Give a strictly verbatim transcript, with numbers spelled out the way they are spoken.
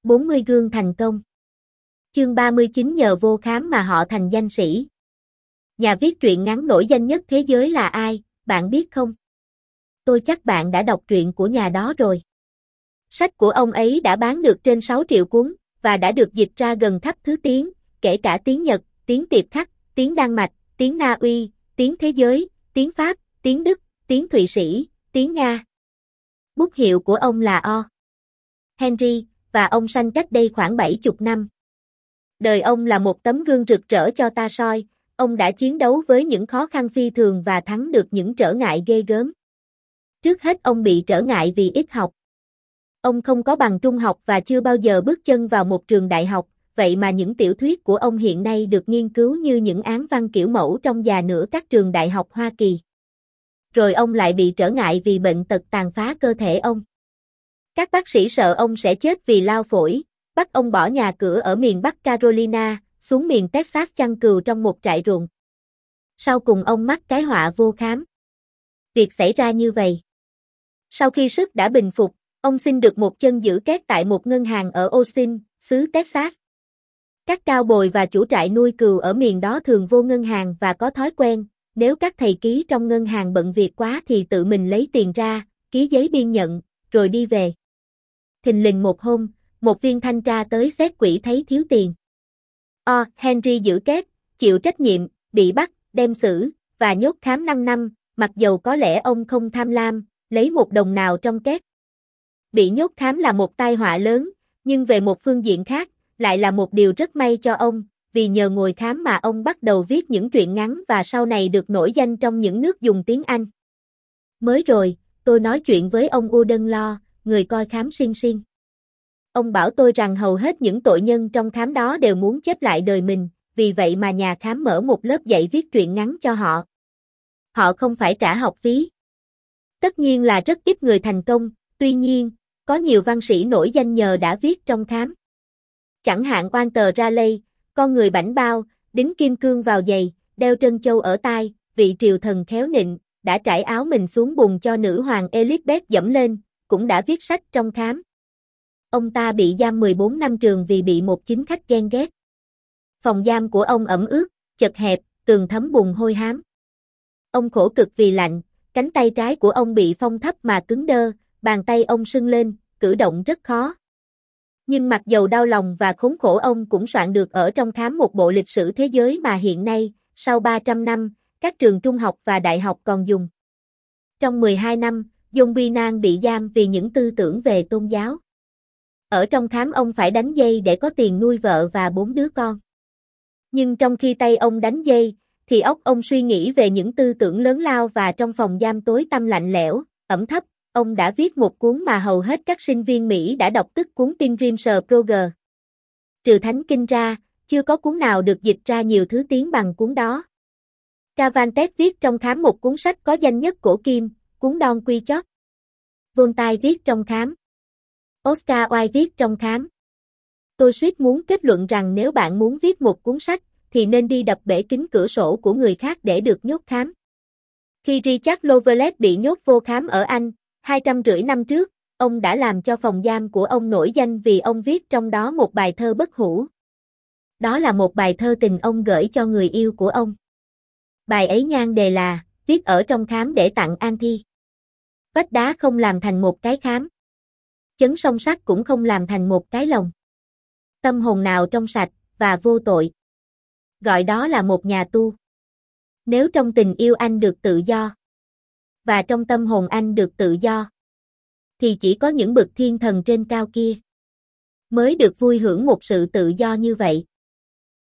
bốn mươi gương thành công. Chương ba mươi chín nhờ vô khám mà họ thành danh sĩ. Nhà viết truyện ngắn nổi danh nhất thế giới là ai, bạn biết không? Tôi chắc bạn đã đọc truyện của nhà đó rồi. Sách của ông ấy đã bán được trên sáu triệu cuốn, và đã được dịch ra gần khắp thứ tiếng, kể cả tiếng Nhật, tiếng Tiệp Khắc, tiếng Đan Mạch, tiếng Na Uy, tiếng thế giới, tiếng Pháp, tiếng Đức, tiếng Thụy Sĩ, tiếng Nga. Bút hiệu của ông là O. Henry, và ông sanh cách đây khoảng bảy mươi năm. Đời ông là một tấm gương rực rỡ cho ta soi, ông đã chiến đấu với những khó khăn phi thường và thắng được những trở ngại ghê gớm. Trước hết ông bị trở ngại vì ít học. Ông không có bằng trung học và chưa bao giờ bước chân vào một trường đại học, vậy mà những tiểu thuyết của ông hiện nay được nghiên cứu như những án văn kiểu mẫu trong già nửa các trường đại học Hoa Kỳ. Rồi ông lại bị trở ngại vì bệnh tật tàn phá cơ thể ông. Các bác sĩ sợ ông sẽ chết vì lao phổi, bắt ông bỏ nhà cửa ở miền Bắc Carolina, xuống miền Texas chăn cừu trong một trại ruộng. Sau cùng ông mắc cái họa vô khám. Việc xảy ra như vậy. Sau khi sức đã bình phục, ông xin được một chân giữ két tại một ngân hàng ở Austin, xứ Texas. Các cao bồi và chủ trại nuôi cừu ở miền đó thường vô ngân hàng và có thói quen, nếu các thầy ký trong ngân hàng bận việc quá thì tự mình lấy tiền ra, ký giấy biên nhận, rồi đi về. Thình lình một hôm, một viên thanh tra tới xét quỹ thấy thiếu tiền. O. Henry giữ két, chịu trách nhiệm, bị bắt, đem xử, và nhốt khám năm năm, mặc dầu có lẽ ông không tham lam, lấy một đồng nào trong két. Bị nhốt khám là một tai họa lớn, nhưng về một phương diện khác, lại là một điều rất may cho ông, vì nhờ ngồi khám mà ông bắt đầu viết những truyện ngắn và sau này được nổi danh trong những nước dùng tiếng Anh. Mới rồi, tôi nói chuyện với ông Uden Lo, người coi khám xuyên xuyên. Ông bảo tôi rằng hầu hết những tội nhân trong khám đó đều muốn chép lại đời mình, vì vậy mà nhà khám mở một lớp dạy viết truyện ngắn cho họ. Họ không phải trả học phí. Tất nhiên là rất ít người thành công, tuy nhiên, có nhiều văn sĩ nổi danh nhờ đã viết trong khám. Chẳng hạn Walter Raleigh, con người bảnh bao, đính kim cương vào giày, đeo trân châu ở tai, vị triều thần khéo nịnh, đã trải áo mình xuống bùn cho nữ hoàng Elizabeth dẫm lên, cũng đã viết sách trong khám. Ông ta bị giam mười bốn năm trường vì bị một chính khách ghen ghét. Phòng giam của ông ẩm ướt, chật hẹp, tường thấm bùn hôi hám. Ông khổ cực vì lạnh, cánh tay trái của ông bị phong thấp mà cứng đơ, bàn tay ông sưng lên, cử động rất khó. Nhưng mặc dầu đau lòng và khốn khổ ông cũng soạn được ở trong khám một bộ lịch sử thế giới mà hiện nay, sau ba trăm năm, các trường trung học và đại học còn dùng. Trong mười hai năm, John Binan bị giam vì những tư tưởng về tôn giáo. Ở trong khám ông phải đánh dây để có tiền nuôi vợ và bốn đứa con. Nhưng trong khi tay ông đánh dây, thì óc ông suy nghĩ về những tư tưởng lớn lao và trong phòng giam tối tăm lạnh lẽo, ẩm thấp, ông đã viết một cuốn mà hầu hết các sinh viên Mỹ đã đọc tức cuốn Pilgrim's Progress. Trừ Thánh Kinh ra, chưa có cuốn nào được dịch ra nhiều thứ tiếng bằng cuốn đó. Cervantes viết trong khám một cuốn sách có danh nhất cổ kim, cuốn Don Quixote. Voltaire viết trong khám. Oscar Wilde viết trong khám. Tôi suýt muốn kết luận rằng nếu bạn muốn viết một cuốn sách, thì nên đi đập bể kính cửa sổ của người khác để được nhốt khám. Khi Richard Lovelace bị nhốt vô khám ở Anh, hai trăm rưỡi năm trước, ông đã làm cho phòng giam của ông nổi danh vì ông viết trong đó một bài thơ bất hủ. Đó là một bài thơ tình ông gửi cho người yêu của ông. Bài ấy nhan đề là, viết ở trong khám để tặng an thi. Vách đá không làm thành một cái khám. Chấn song sắt cũng không làm thành một cái lồng. Tâm hồn nào trong sạch, và vô tội. Gọi đó là một nhà tu. Nếu trong tình yêu anh được tự do, và trong tâm hồn anh được tự do, thì chỉ có những bậc thiên thần trên cao kia mới được vui hưởng một sự tự do như vậy.